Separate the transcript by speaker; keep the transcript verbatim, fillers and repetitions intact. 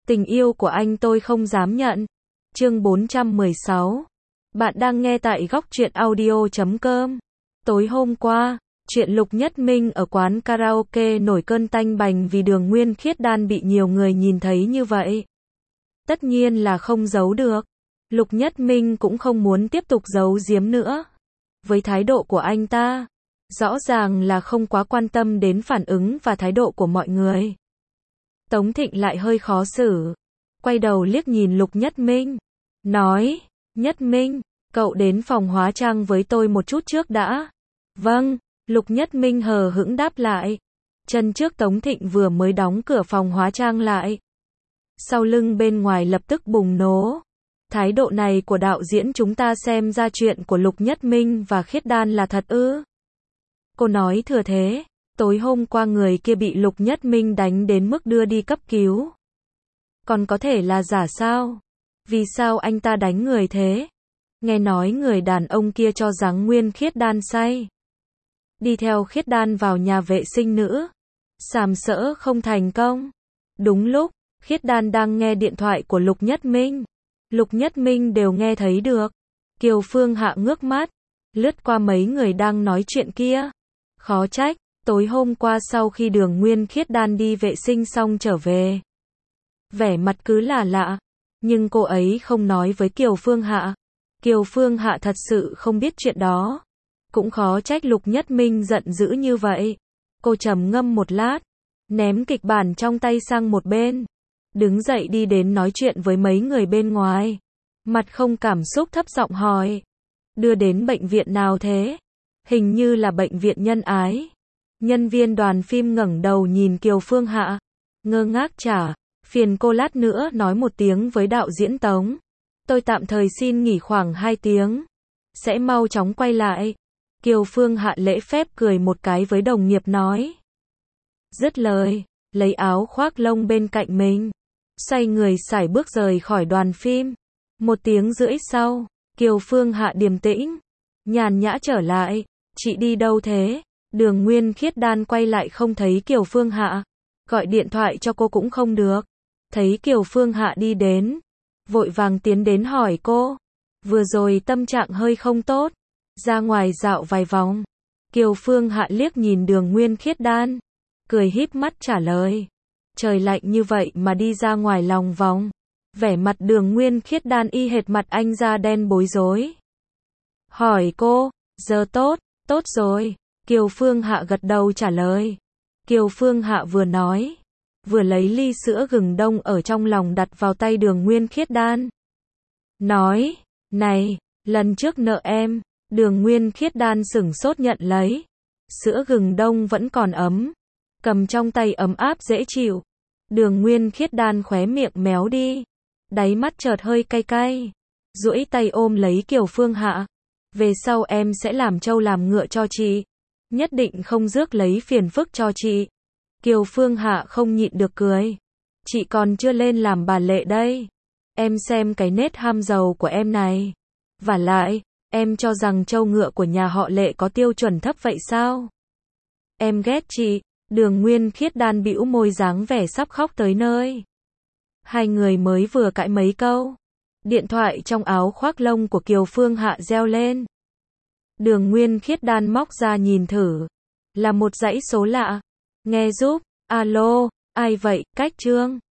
Speaker 1: Tình yêu của anh tôi không dám nhận. Chương bốn trăm mười sáu. Bạn đang nghe tại góc truyện audio chấm com. Tối hôm qua, chuyện Lục Nhất Minh ở quán karaoke nổi cơn tanh bành vì Đường Nguyên Khiết Đan bị nhiều người nhìn thấy như vậy. Tất nhiên là không giấu được. Lục Nhất Minh cũng không muốn tiếp tục giấu giếm nữa. Với thái độ của anh ta, rõ ràng là không quá quan tâm đến phản ứng và thái độ của mọi người. Tống Thịnh lại hơi khó xử. Quay đầu liếc nhìn Lục Nhất Minh. Nói, Nhất Minh, cậu đến phòng hóa trang với tôi một chút trước đã. Vâng, Lục Nhất Minh hờ hững đáp lại. Chân trước Tống Thịnh vừa mới đóng cửa phòng hóa trang lại. Sau lưng bên ngoài lập tức bùng nổ. Thái độ này của đạo diễn chúng ta xem ra chuyện của Lục Nhất Minh và Khiết Đan là thật ư? Cô nói thừa thế. Tối hôm qua người kia bị Lục Nhất Minh đánh đến mức đưa đi cấp cứu. Còn có thể là giả sao? Vì sao anh ta đánh người thế? Nghe nói người đàn ông kia cho rằng Nguyên Khiết Đan say. Đi theo Khiết Đan vào nhà vệ sinh nữ. Sàm sỡ không thành công. Đúng lúc, Khiết Đan đang nghe điện thoại của Lục Nhất Minh. Lục Nhất Minh đều nghe thấy được. Kiều Phương Hạ ngước mắt, lướt qua mấy người đang nói chuyện kia. Khó trách, tối hôm qua sau khi Đường Nguyên Khiết Đan đi vệ sinh xong trở về. Vẻ mặt cứ lạ lạ, nhưng cô ấy không nói với Kiều Phương Hạ. Kiều Phương Hạ thật sự không biết chuyện đó. Cũng khó trách Lục Nhất Minh giận dữ như vậy. Cô trầm ngâm một lát, ném kịch bản trong tay sang một bên. Đứng dậy đi đến nói chuyện với mấy người bên ngoài. Mặt không cảm xúc thấp giọng hỏi. Đưa đến bệnh viện nào thế? Hình như là bệnh viện Nhân Ái. Nhân viên đoàn phim ngẩng đầu nhìn Kiều Phương Hạ. Ngơ ngác trả. Phiền cô lát nữa nói một tiếng với đạo diễn Tống. Tôi tạm thời xin nghỉ khoảng hai tiếng. Sẽ mau chóng quay lại. Kiều Phương Hạ lễ phép cười một cái với đồng nghiệp nói. Dứt lời, lấy áo khoác lông bên cạnh mình. Xoay người sải bước rời khỏi đoàn phim. Một tiếng rưỡi sau, Kiều Phương Hạ điềm tĩnh, nhàn nhã trở lại. Chị đi đâu thế? Đường Nguyên Khiết Đan quay lại không thấy Kiều Phương Hạ. Gọi điện thoại cho cô cũng không được. Thấy Kiều Phương Hạ đi đến, vội vàng tiến đến hỏi cô. Vừa rồi tâm trạng hơi không tốt. Ra ngoài dạo vài vòng. Kiều Phương Hạ liếc nhìn Đường Nguyên Khiết Đan, cười híp mắt trả lời. Trời lạnh như vậy mà đi ra ngoài lòng vòng. Vẻ mặt Đường Nguyên Khiết Đan y hệt mặt anh da đen bối rối. Hỏi cô, giờ tốt, tốt rồi. Kiều Phương Hạ gật đầu trả lời. Kiều Phương Hạ vừa nói, vừa lấy ly sữa gừng đông ở trong lòng đặt vào tay Đường Nguyên Khiết Đan. Nói, này, lần trước nợ em. Đường Nguyên Khiết Đan sửng sốt nhận lấy. Sữa gừng đông vẫn còn ấm. Cầm trong tay ấm áp dễ chịu. Đường Nguyên Khiết Đan khóe miệng méo đi. Đáy mắt chợt hơi cay cay. Duỗi tay ôm lấy Kiều Phương Hạ. Về sau em sẽ làm trâu làm ngựa cho chị. Nhất định không rước lấy phiền phức cho chị. Kiều Phương Hạ không nhịn được cười. Chị còn chưa lên làm bà Lệ đây. Em xem cái nết ham giàu của em này. Vả lại, em cho rằng trâu ngựa của nhà họ Lệ có tiêu chuẩn thấp vậy sao? Em ghét chị. Đường Nguyên Khiết Đan bĩu môi dáng vẻ sắp khóc tới nơi. Hai người mới vừa cãi mấy câu. Điện thoại trong áo khoác lông của Kiều Phương Hạ reo lên. Đường Nguyên Khiết Đan móc ra nhìn thử. Là một dãy số lạ. Nghe giúp. Alo, ai vậy? Cách Trương.